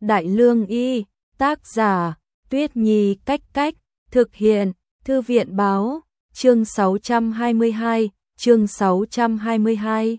Đại Lương Y, tác giả, Tuyết Nhi Cách Cách, thực hiện, Thư viện Báo, chương 622, chương 622.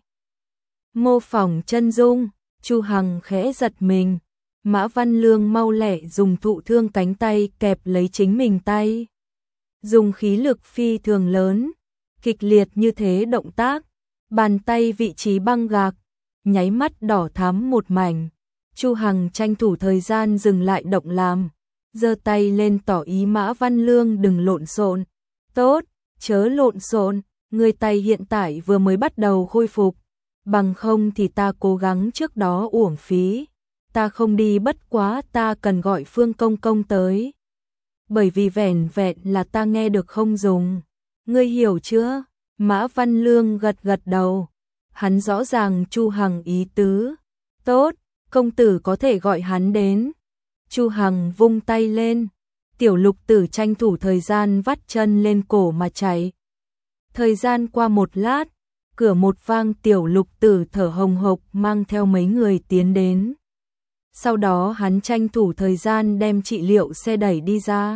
Mô phỏng chân dung, Chu Hằng khẽ giật mình, Mã Văn Lương mau lẹ dùng thụ thương cánh tay kẹp lấy chính mình tay. Dùng khí lực phi thường lớn, kịch liệt như thế động tác, bàn tay vị trí băng gạc, nháy mắt đỏ thắm một mảnh. Chu Hằng tranh thủ thời gian dừng lại động làm, giơ tay lên tỏ ý Mã Văn Lương đừng lộn xộn. Tốt, chớ lộn xộn, người tay hiện tại vừa mới bắt đầu khôi phục, bằng không thì ta cố gắng trước đó uổng phí. Ta không đi, bất quá ta cần gọi Phương Công Công tới. Bởi vì vẻn vẹn là ta nghe được không dùng. Ngươi hiểu chưa? Mã Văn Lương gật gật đầu. Hắn rõ ràng Chu Hằng ý tứ. Tốt, công tử có thể gọi hắn đến. Chu Hằng vung tay lên. Tiểu Lục Tử tranh thủ thời gian vắt chân lên cổ mà chạy. Thời gian qua một lát, cửa một vang, Tiểu Lục Tử thở hồng hộc mang theo mấy người tiến đến. Sau đó hắn tranh thủ thời gian đem trị liệu xe đẩy đi ra.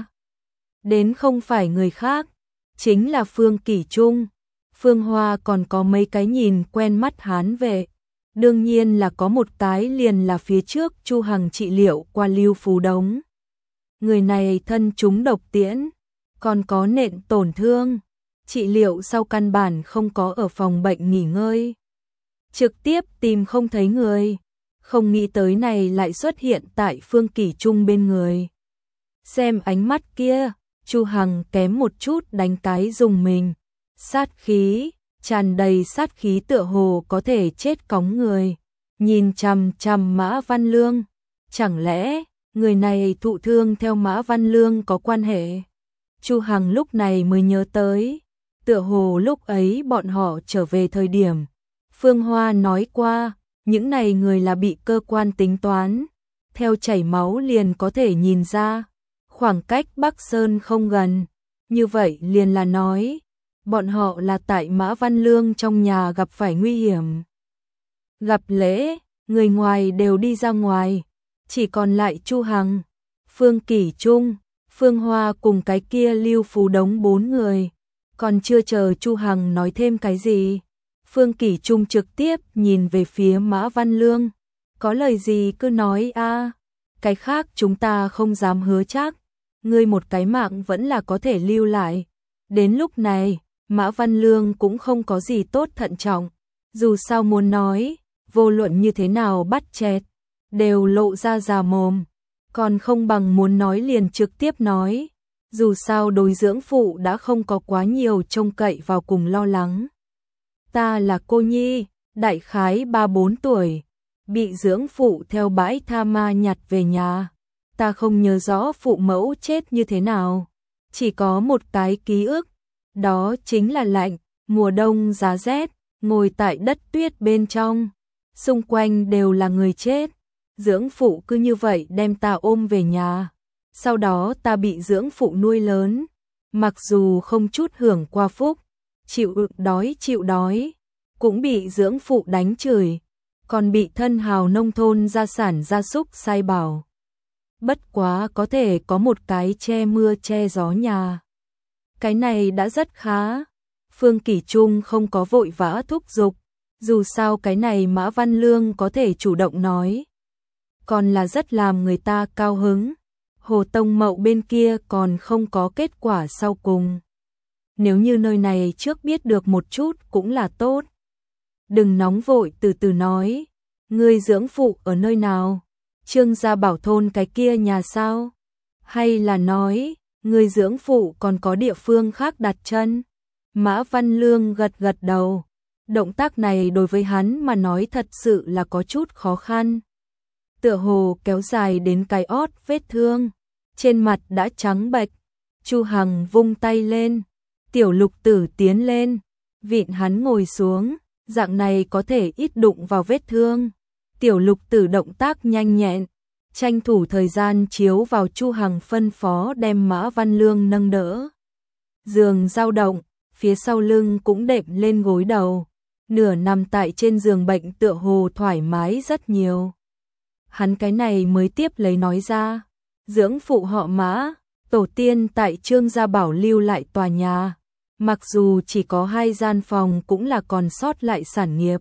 Đến không phải người khác, chính là Phương Kỷ Trung. Phương Hoa còn có mấy cái nhìn quen mắt hắn về. Đương nhiên là có một cái liền là phía trước Chu Hằng trị liệu qua Lưu Phú Đống. Người này thân trúng độc tiễn, còn có nện tổn thương. Trị liệu sau căn bản không có ở phòng bệnh nghỉ ngơi. Trực tiếp tìm không thấy người. Không nghĩ tới này lại xuất hiện tại Phương Kỷ Trung bên người. Xem ánh mắt kia, Chu Hằng kém một chút đánh cái dùng mình. Sát khí, tràn đầy sát khí tựa hồ có thể chết cóng người. Nhìn chằm chằm Mã Văn Lương, chẳng lẽ người này thụ thương theo Mã Văn Lương có quan hệ? Chu Hằng lúc này mới nhớ tới, tựa hồ lúc ấy bọn họ trở về thời điểm Phương Hoa nói qua, những này người là bị cơ quan tính toán, theo chảy máu liền có thể nhìn ra, khoảng cách Bắc Sơn không gần, như vậy liền là nói, bọn họ là tại Mã Văn Lương trong nhà gặp phải nguy hiểm. Gặp lễ, người ngoài đều đi ra ngoài, chỉ còn lại Chu Hằng, Phương Kỷ Trung, Phương Hoa cùng cái kia Lưu Phú Đống 4 người, còn chưa chờ Chu Hằng nói thêm cái gì. Phương Kỷ Trung trực tiếp nhìn về phía Mã Văn Lương, có lời gì cứ nói a, cái khác chúng ta không dám hứa chắc, ngươi một cái mạng vẫn là có thể lưu lại. Đến lúc này, Mã Văn Lương cũng không có gì tốt thận trọng, dù sao muốn nói, vô luận như thế nào bắt chẹt, đều lộ ra già mồm, còn không bằng muốn nói liền trực tiếp nói, dù sao đối dưỡng phụ đã không có quá nhiều trông cậy vào cùng lo lắng. Ta là cô nhi, đại khái 3-4 tuổi, bị dưỡng phụ theo bãi tha ma nhặt về nhà. Ta không nhớ rõ phụ mẫu chết như thế nào, chỉ có một cái ký ức, đó chính là lạnh, mùa đông giá rét, ngồi tại đất tuyết bên trong, xung quanh đều là người chết. Dưỡng phụ cứ như vậy đem ta ôm về nhà, sau đó ta bị dưỡng phụ nuôi lớn, mặc dù không chút hưởng qua phúc, chịu đói, cũng bị dưỡng phụ đánh chửi, còn bị thân hào nông thôn gia sản gia súc sai bảo. Bất quá có thể có một cái che mưa che gió nhà, cái này đã rất khá. Phương Kỷ Trung không có vội vã thúc giục, dù sao cái này Mã Văn Lương có thể chủ động nói, còn là rất làm người ta cao hứng. Hồ Tông Mậu bên kia còn không có kết quả sau cùng. Nếu như nơi này trước biết được một chút cũng là tốt. Đừng nóng vội, từ từ nói. Ngươi dưỡng phụ ở nơi nào? Trương Gia Bảo thôn cái kia nhà sao? Hay là nói, ngươi dưỡng phụ còn có địa phương khác đặt chân? Mã Văn Lương gật gật đầu. Động tác này đối với hắn mà nói thật sự là có chút khó khăn. Tựa hồ kéo dài đến cái ót vết thương, trên mặt đã trắng bệch. Chu Hằng vung tay lên, Tiểu Lục Tử tiến lên, vịn hắn ngồi xuống, dạng này có thể ít đụng vào vết thương. Tiểu Lục Tử động tác nhanh nhẹn, tranh thủ thời gian chiếu vào Chu Hằng phân phó đem Mã Văn Lương nâng đỡ. Giường dao động, phía sau lưng cũng đệm lên gối đầu, nửa nằm tại trên giường bệnh tựa hồ thoải mái rất nhiều. Hắn cái này mới tiếp lấy nói ra, dưỡng phụ họ Mã, tổ tiên tại Trương gia bảo lưu lại tòa nhà, mặc dù chỉ có 2 gian phòng cũng là còn sót lại sản nghiệp.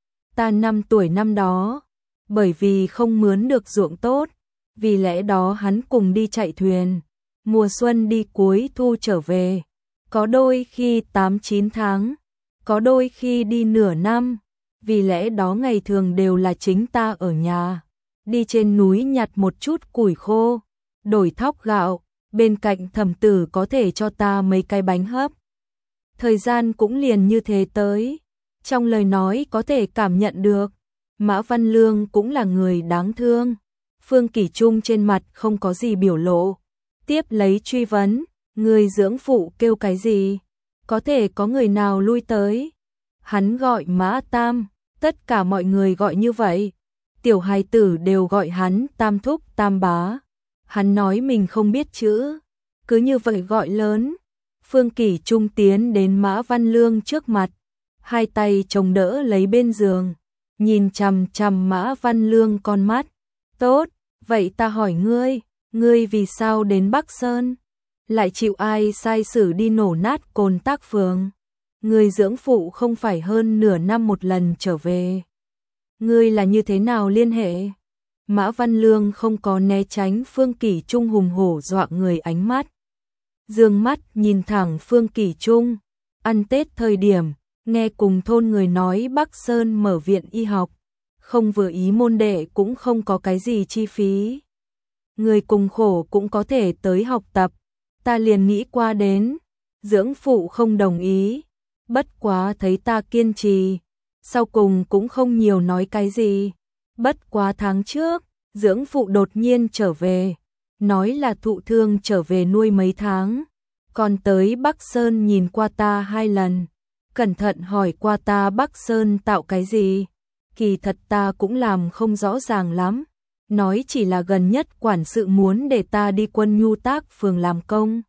Ta 5 tuổi năm đó, bởi vì không mướn được ruộng tốt, vì lẽ đó hắn cùng đi chạy thuyền, mùa xuân đi cuối thu trở về, có đôi khi 8-9 tháng, có đôi khi đi nửa năm, vì lẽ đó ngày thường đều là chính ta ở nhà, đi trên núi nhặt một chút củi khô, đổi thóc gạo, bên cạnh Thẩm Tử có thể cho ta mấy cái bánh hấp. Thời gian cũng liền như thế tới, trong lời nói có thể cảm nhận được, Mã Văn Lương cũng là người đáng thương. Phương Kỷ Trung trên mặt không có gì biểu lộ, tiếp lấy truy vấn, người dưỡng phụ kêu cái gì? Có thể có người nào lui tới? Hắn gọi Mã Tam, tất cả mọi người gọi như vậy. Tiểu hài tử đều gọi hắn Tam Thúc Tam Bá. Hắn nói mình không biết chữ, cứ như vậy gọi lớn. Phương Kỷ Trung tiến đến Mã Văn Lương trước mặt, hai tay chống đỡ lấy bên giường, nhìn chằm chằm Mã Văn Lương con mắt. Tốt, vậy ta hỏi ngươi vì sao đến Bắc Sơn? Lại chịu ai sai sử đi nổ nát Cồn Tác Phường? Ngươi dưỡng phụ không phải hơn nửa năm một lần trở về. Ngươi là như thế nào liên hệ? Mã Văn Lương không có né tránh Phương Kỷ Trung hùng hổ dọa người ánh mắt. Dương mắt nhìn thẳng Phương Kỷ Trung, ăn Tết thời điểm, nghe cùng thôn người nói Bắc Sơn mở viện y học, không vừa ý môn đệ cũng không có cái gì chi phí. Người cùng khổ cũng có thể tới học tập, ta liền nghĩ qua đến, dưỡng phụ không đồng ý, bất quá thấy ta kiên trì, sau cùng cũng không nhiều nói cái gì. Bất quá tháng trước, dưỡng phụ đột nhiên trở về, nói là thụ thương trở về nuôi mấy tháng, còn tới Bắc Sơn nhìn qua ta 2 lần, cẩn thận hỏi qua ta Bắc Sơn tạo cái gì, kỳ thật ta cũng làm không rõ ràng lắm, nói chỉ là gần nhất quản sự muốn để ta đi Quân Nhu Tác Phường làm công.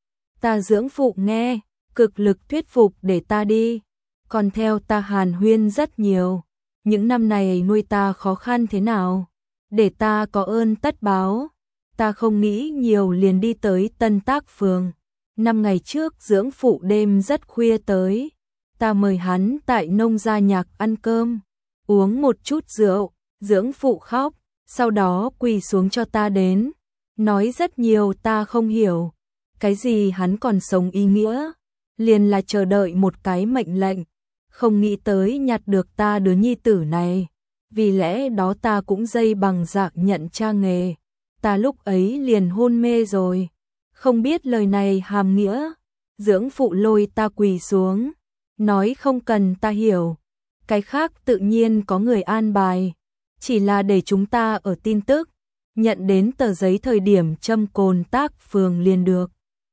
Ta dưỡng phụ nghe, cực lực thuyết phục để ta đi, còn theo ta hàn huyên rất nhiều, những năm này nuôi ta khó khăn thế nào, để ta có ơn tất báo. Ta không nghĩ nhiều liền đi tới Tân Tác Phường. 5 ngày trước dưỡng phụ đêm rất khuya tới, ta mời hắn tại nông gia nhạc ăn cơm, uống một chút rượu, dưỡng phụ khóc, sau đó quỳ xuống cho ta đến, nói rất nhiều ta không hiểu, cái gì hắn còn sống ý nghĩa, liền là chờ đợi một cái mệnh lệnh, không nghĩ tới nhặt được ta đứa nhi tử này, vì lẽ đó ta cũng dây bằng dạng nhận cha nghề, ta lúc ấy liền hôn mê rồi, không biết lời này hàm nghĩa, dưỡng phụ lôi ta quỳ xuống, nói không cần ta hiểu, cái khác tự nhiên có người an bài, chỉ là để chúng ta ở tin tức, nhận đến tờ giấy thời điểm châm Cồn Tác Phường liền được.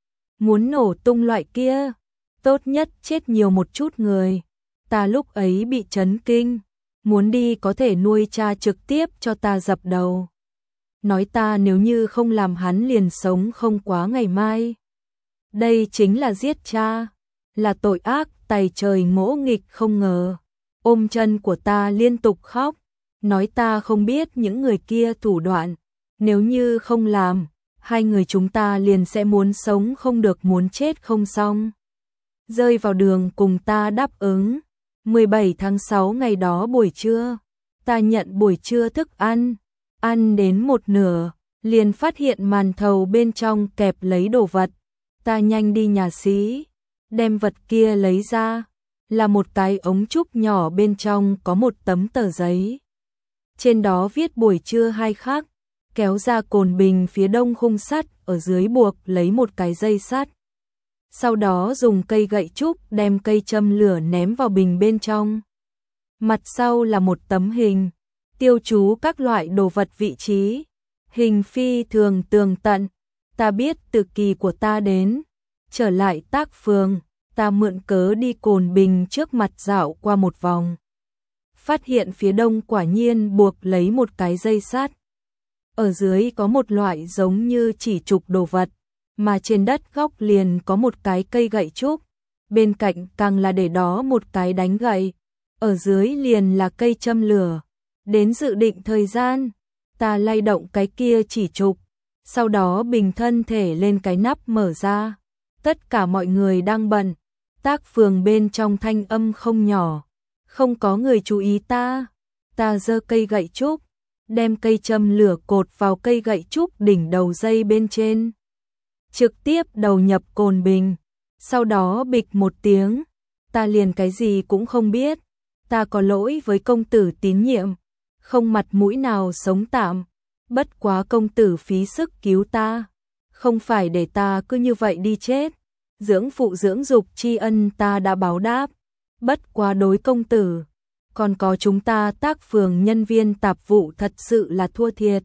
Muốn nổ tung loại kia, tốt nhất chết nhiều một chút người. Ta lúc ấy bị chấn kinh, muốn đi có thể nuôi cha trực tiếp cho ta dập đầu. Nói ta nếu như không làm hắn liền sống không quá ngày mai. Đây chính là giết cha, là tội ác tày trời ngỗ nghịch không ngờ. Ôm chân của ta liên tục khóc, nói ta không biết những người kia thủ đoạn, nếu như không làm, 2 người chúng ta liền sẽ muốn sống không được muốn chết không xong. Rơi vào đường cùng ta đáp ứng. 17 tháng 6 ngày đó buổi trưa, ta nhận buổi trưa thức ăn, ăn đến một nửa, liền phát hiện màn thầu bên trong kẹp lấy đồ vật. Ta nhanh đi nhà xí, đem vật kia lấy ra, là một cái ống trúc nhỏ bên trong có một tấm tờ giấy. Trên đó viết buổi trưa 2 khắc, kéo ra cồn bình phía đông khung sắt, ở dưới buộc lấy một cái dây sắt. Sau đó dùng cây gậy trúc đem cây châm lửa ném vào bình bên trong. Mặt sau là một tấm hình, tiêu chú các loại đồ vật vị trí, hình phi thường tường tận. Ta biết từ kỳ của ta đến, trở lại Tác Phường, ta mượn cớ đi Cồn Bình trước mặt dạo qua một vòng. Phát hiện phía đông quả nhiên buộc lấy một cái dây sắt. Ở dưới có một loại giống như chỉ trục đồ vật, mà trên đất góc liền có một cái cây gậy trúc, bên cạnh càng là để đó một cái đánh gậy, ở dưới liền là cây châm lửa. Đến dự định thời gian, Ta lay động cái kia chỉ trục, sau đó bình thân thể lên cái nắp mở ra. Tất cả mọi người đang bận, tác phường bên trong thanh âm không nhỏ, không có người chú ý ta. Ta giơ cây gậy trúc, đem cây châm lửa cột vào cây gậy trúc đỉnh đầu dây bên trên, trực tiếp đầu nhập cồn bình. Sau đó bịch một tiếng, ta liền cái gì cũng không biết. Ta có lỗi với công tử tín nhiệm, không mặt mũi nào sống tạm. Bất quá công tử phí sức cứu ta, không phải để ta cứ như vậy đi chết. Dưỡng phụ dưỡng dục tri ân ta đã báo đáp. Bất quá đối công tử, còn có chúng ta tác phường nhân viên tạp vụ thật sự là thua thiệt.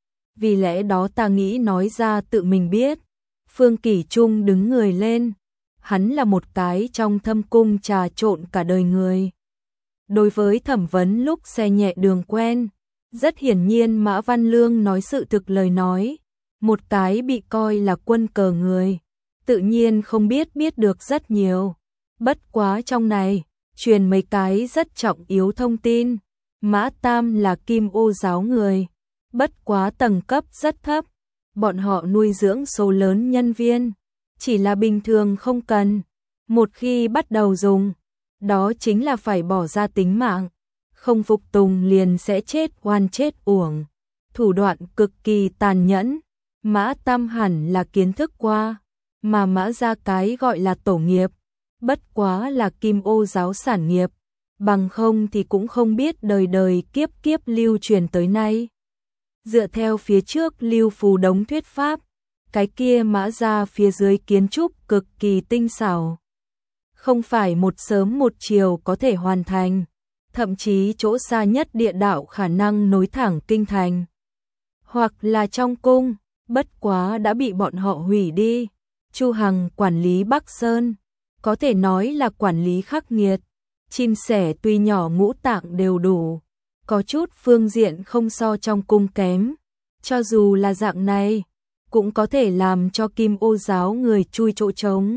Vì lẽ đó ta nghĩ nói ra tự mình biết. Phương Kỷ Trung đứng người lên. Hắn là một cái trong thâm cung trà trộn cả đời người. Đối với thẩm vấn lúc xe nhẹ đường quen, rất hiển nhiên Mã Văn Lương nói sự thực lời nói. Một cái bị coi là quân cờ người, tự nhiên không biết được rất nhiều. Bất quá trong này, truyền mấy cái rất trọng yếu thông tin. Mã Tam là Kim Ô giáo người, bất quá tầng cấp rất thấp. Bọn họ nuôi dưỡng số lớn nhân viên, chỉ là bình thường không cần. Một khi bắt đầu dùng, đó chính là phải bỏ ra tính mạng. Không phục tùng liền sẽ chết oan chết uổng. Thủ đoạn cực kỳ tàn nhẫn. Mã Tam hẳn là kiến thức qua, mà Mã gia cái gọi là tổ nghiệp, bất quá là Kim Ô giáo sản nghiệp, bằng không thì cũng không biết đời đời kiếp kiếp lưu truyền tới nay. Dựa theo phía trước Lưu Phù Đống thuyết pháp, cái kia Mã gia phía dưới kiến trúc cực kỳ tinh xảo, không phải một sớm một chiều có thể hoàn thành, thậm chí chỗ xa nhất địa đạo khả năng nối thẳng kinh thành, hoặc là trong cung, bất quá đã bị bọn họ hủy đi. Chu Hằng quản lý Bắc Sơn, có thể nói là quản lý khắc nghiệt, chim sẻ tuy nhỏ ngũ tạng đều đủ, có chút phương diện không so trong cung kém. Cho dù là dạng này, cũng có thể làm cho Kim Ô giáo người chui chỗ trống.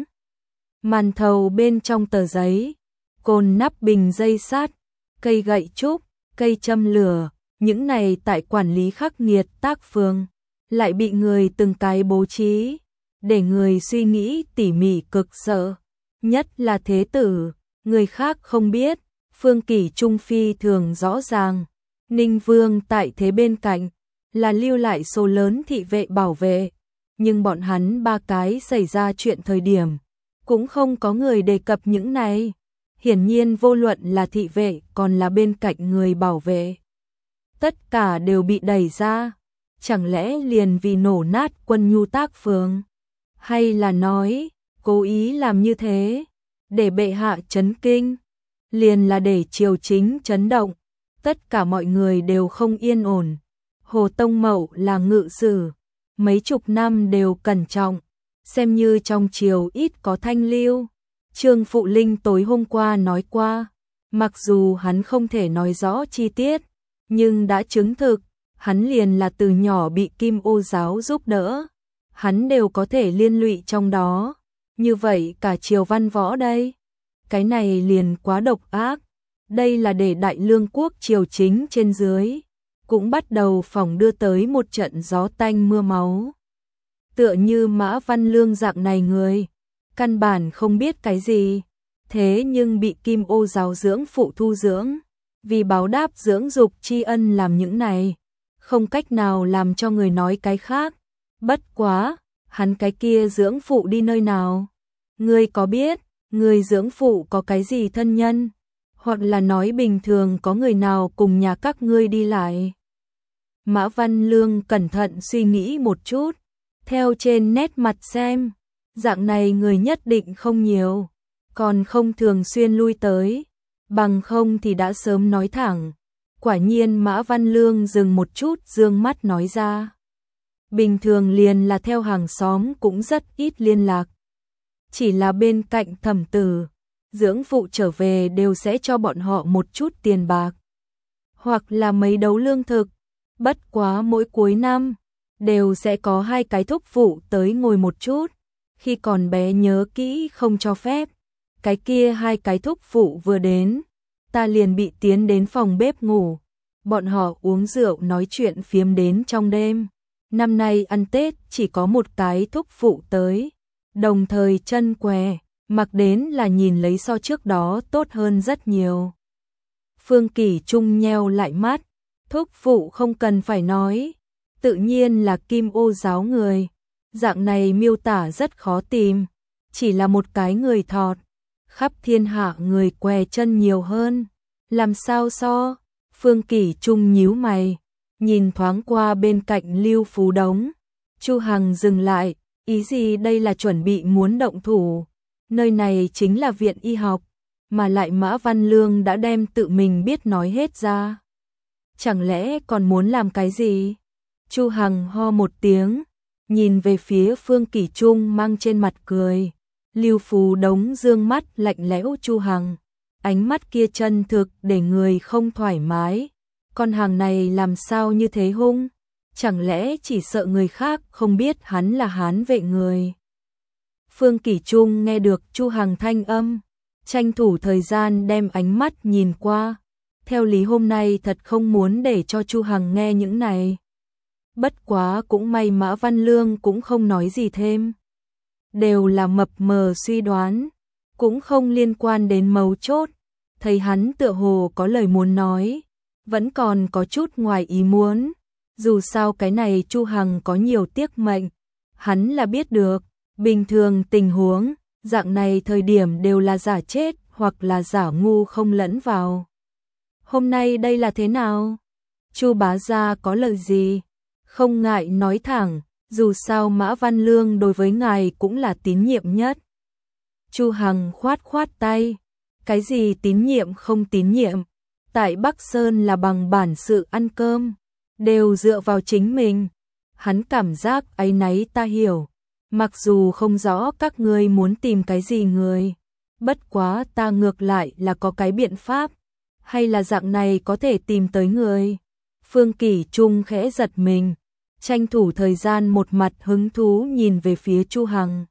Màn thầu bên trong tờ giấy, cồn nắp bình dây sắt, cây gậy trúc, cây châm lửa, những này tại quản lý khắc nghiệt tác phường, lại bị người từng cái bố trí, để người suy nghĩ tỉ mỉ cực sợ. Nhất là thế tử, người khác không biết, Phương Kỷ Trung phi thường rõ ràng. Ninh Vương tại thế bên cạnh, là lưu lại số lớn thị vệ bảo vệ, nhưng bọn hắn ba cái xảy ra chuyện thời điểm, cũng không có người đề cập những này. Hiển nhiên vô luận là thị vệ còn là bên cạnh người bảo vệ, tất cả đều bị đẩy ra. Chẳng lẽ liền vì nổ nát quân nhu tác phường? Hay là nói, cố ý làm như thế, để bệ hạ chấn kinh? Liền là để triều chính chấn động, tất cả mọi người đều không yên ổn. Hồ Tông Mậu là ngự sử, mấy chục năm đều cẩn trọng, xem như trong triều ít có thanh lưu. Trương Phụ Linh tối hôm qua nói qua, mặc dù hắn không thể nói rõ chi tiết, nhưng đã chứng thực, hắn liền là từ nhỏ bị Kim Ô giáo giúp đỡ, hắn đều có thể liên lụy trong đó. Như vậy cả triều văn võ đây, cái này liền quá độc ác. Đây là để đại lương quốc triều chính trên dưới cũng bắt đầu phòng đưa tới một trận gió tanh mưa máu. Tựa như Mã Văn Lương dạng này người, căn bản không biết cái gì, thế nhưng bị Kim Ô giáo dưỡng phụ thu dưỡng, vì báo đáp dưỡng dục tri ân làm những này, không cách nào làm cho người nói cái khác. Bất quá, hắn cái kia dưỡng phụ đi nơi nào? Ngươi có biết, người dưỡng phụ có cái gì thân nhân? Hoặc là nói bình thường có người nào cùng nhà các ngươi đi lại? Mã Văn Lương cẩn thận suy nghĩ một chút, theo trên nét mặt xem, dạng này người nhất định không nhiều, còn không thường xuyên lui tới, bằng không thì đã sớm nói thẳng. Quả nhiên Mã Văn Lương dừng một chút dương mắt nói ra. Bình thường liền là theo hàng xóm cũng rất ít liên lạc. Chỉ là bên cạnh thẩm tử, dưỡng phụ trở về đều sẽ cho bọn họ một chút tiền bạc, hoặc là mấy đấu lương thực. Bất quá mỗi cuối năm, đều sẽ có hai cái thúc phụ tới ngồi một chút. Khi còn bé nhớ kỹ không cho phép, cái kia hai cái thúc phụ vừa đến, ta liền bị tiến đến phòng bếp ngủ. Bọn họ uống rượu nói chuyện phiếm đến trong đêm. Năm nay ăn Tết chỉ có một cái thúc phụ tới, đồng thời chân què, mặc đến là nhìn lấy so trước đó tốt hơn rất nhiều. Phương Kỷ Trung nheo lại mắt, thúc phụ không cần phải nói, tự nhiên là Kim Ô giáo người. Dạng này miêu tả rất khó tìm, chỉ là một cái người thọt, khắp thiên hạ người què chân nhiều hơn, làm sao so? Phương Kỷ Trung nhíu mày, nhìn thoáng qua bên cạnh Lưu Phú Đống. Chu Hằng dừng lại, ý gì đây là chuẩn bị muốn động thủ? Nơi này chính là viện y học, mà lại Mã Văn Lương đã đem tự mình biết nói hết ra. Chẳng lẽ còn muốn làm cái gì? Chu Hằng ho một tiếng, nhìn về phía Phương Kỷ Trung mang trên mặt cười. Lưu Phú Đống dương mắt lạnh lẽo Chu Hằng, ánh mắt kia chân thực để người không thoải mái. Con hàng này làm sao như thế hung? Chẳng lẽ chỉ sợ người khác không biết hắn là Hán Vệ người? Phương Kỷ Trung nghe được Chu Hằng thanh âm, tranh thủ thời gian đem ánh mắt nhìn qua. Theo lý hôm nay thật không muốn để cho Chu Hằng nghe những này. Bất quá cũng may Mã Văn Lương cũng không nói gì thêm. Đều là mập mờ suy đoán, cũng không liên quan đến mấu chốt. Thấy hắn tựa hồ có lời muốn nói, vẫn còn có chút ngoài ý muốn. Dù sao cái này Chu Hằng có nhiều tiếc mệnh, hắn là biết được. Bình thường tình huống, dạng này thời điểm đều là giả chết hoặc là giả ngu không lẫn vào. Hôm nay đây là thế nào? Chu bá gia có lời gì? Không ngại nói thẳng, dù sao Mã Văn Lương đối với ngài cũng là tín nhiệm nhất. Chu Hằng khoát khoát tay, cái gì tín nhiệm không tín nhiệm? Tại Bắc Sơn là bằng bản sự ăn cơm, đều dựa vào chính mình. Hắn cảm giác áy náy ta hiểu. Mặc dù không rõ các ngươi muốn tìm cái gì người, bất quá ta ngược lại là có cái biện pháp, hay là dạng này có thể tìm tới người. Phương Kỷ Trung khẽ giật mình, tranh thủ thời gian một mặt hứng thú nhìn về phía Chu Hằng.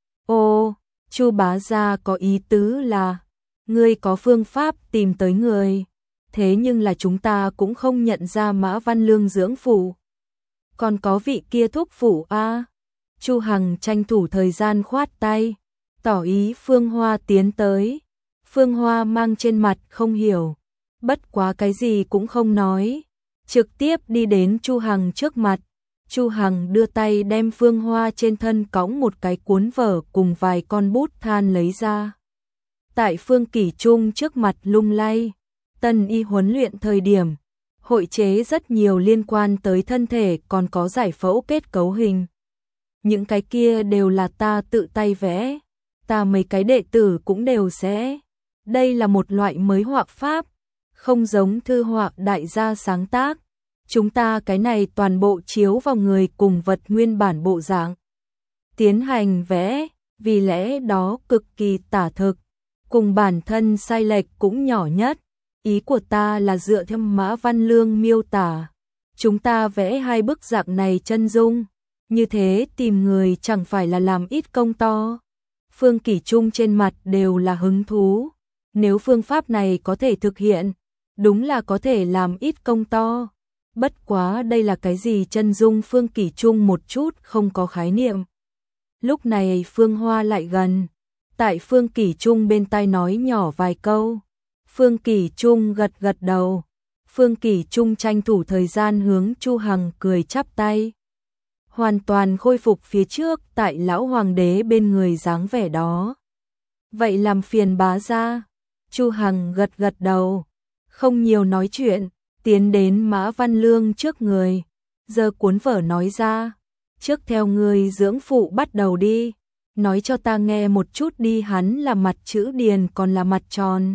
Ô, Chu bá gia có ý tứ là, ngươi có phương pháp tìm tới người, thế nhưng là chúng ta cũng không nhận ra Mã Văn Lương dưỡng phụ. Còn có vị kia thúc phụ a. Chu Hằng tranh thủ thời gian khoát tay, tỏ ý Phương Hoa tiến tới. Phương Hoa mang trên mặt không hiểu, bất quá cái gì cũng không nói, trực tiếp đi đến Chu Hằng trước mặt. Chu Hằng đưa tay đem Phương Hoa trên thân cõng một cái cuốn vở cùng vài con bút than lấy ra. Tại Phương Kỷ Trung trước mặt lung lay, tân y huấn luyện thời điểm, hội chế rất nhiều liên quan tới thân thể còn có giải phẫu kết cấu hình. Những cái kia đều là ta tự tay vẽ, ta mấy cái đệ tử cũng đều sẽ. Đây là một loại mới họa pháp, không giống thư họa đại gia sáng tác. Chúng ta cái này toàn bộ chiếu vào người cùng vật nguyên bản bộ dạng. Tiến hành vẽ, vì lẽ đó cực kỳ tả thực, cùng bản thân sai lệch cũng nhỏ nhất. Ý của ta là dựa theo Mã Văn Lương miêu tả, chúng ta vẽ hai bức dạng này chân dung. Như thế tìm người chẳng phải là làm ít công to. Phương Kỷ Trung trên mặt đều là hứng thú. Nếu phương pháp này có thể thực hiện, đúng là có thể làm ít công to. Bất quá đây là cái gì chân dung Phương Kỷ Trung một chút không có khái niệm. Lúc này Phương Hoa lại gần, tại Phương Kỷ Trung bên tai nói nhỏ vài câu. Phương Kỷ Trung gật gật đầu. Phương Kỷ Trung tranh thủ thời gian hướng Chu Hằng cười chắp tay. Hoàn toàn khôi phục phía trước tại lão hoàng đế bên người dáng vẻ đó. Vậy làm phiền bá gia. Chu Hằng gật gật đầu, không nhiều nói chuyện, tiến đến Mã Văn Lương trước người, giơ cuốn vở nói ra, trước theo người dưỡng phụ bắt đầu đi, nói cho ta nghe một chút đi. Hắn là mặt chữ điền còn là mặt tròn.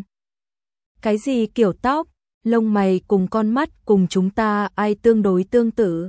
Cái gì kiểu tóc, lông mày cùng con mắt cùng chúng ta ai tương đối tương tự?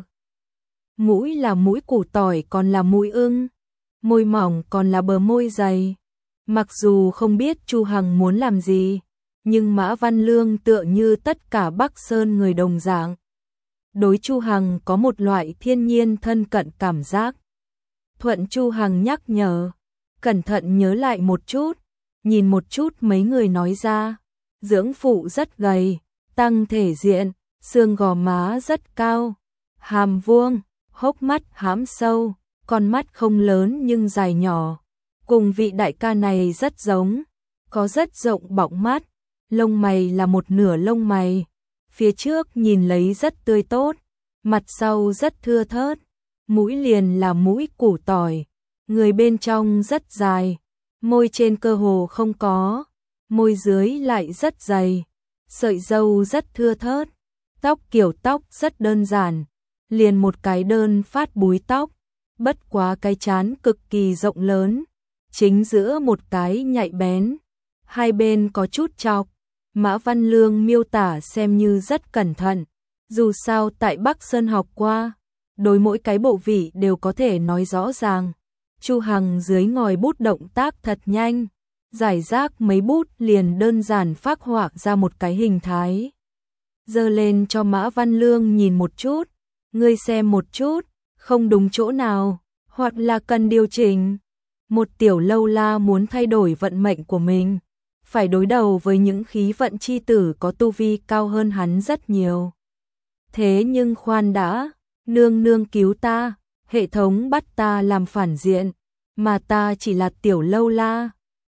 Mũi là mũi củ tỏi còn là mũi ưng, môi mỏng còn là bờ môi dày. Mặc dù không biết Chu Hằng muốn làm gì, nhưng Mã Văn Lương tựa như tất cả Bắc Sơn người đồng dạng. Đối Chu Hằng có một loại thiên nhiên thân cận cảm giác. Thuận Chu Hằng nhắc nhở, cẩn thận nhớ lại một chút, nhìn một chút mấy người nói ra. Dưỡng phụ rất gầy, tăng thể diện, xương gò má rất cao, hàm vuông, hốc mắt hãm sâu, con mắt không lớn nhưng dài nhỏ, cùng vị đại ca này rất giống, có rất rộng bọng mắt, lông mày là một nửa lông mày, phía trước nhìn lấy rất tươi tốt, mặt sau rất thưa thớt, mũi liền là mũi củ tỏi, người bên trong rất dài, môi trên cơ hồ không có, môi dưới lại rất dày, sợi râu rất thưa thớt, tóc kiểu tóc rất đơn giản, liền một cái đơn phát búi tóc, bất quá cái trán cực kỳ rộng lớn, chính giữa một cái nhạy bén, hai bên có chút chọc. Mã Văn Lương miêu tả xem như rất cẩn thận, dù sao tại Bắc Sơn học qua, đối mỗi cái bộ vị đều có thể nói rõ ràng. Chu Hằng dưới ngòi bút động tác thật nhanh, giải rác mấy bút liền đơn giản phác họa ra một cái hình thái. Giơ lên cho Mã Văn Lương nhìn một chút, ngươi xem một chút, không đúng chỗ nào, hoặc là cần điều chỉnh. Một tiểu lâu la muốn thay đổi vận mệnh của mình, phải đối đầu với những khí vận chi tử có tu vi cao hơn hắn rất nhiều. Thế nhưng khoan đã, nương nương cứu ta, hệ thống bắt ta làm phản diện, mà ta chỉ là tiểu lâu la,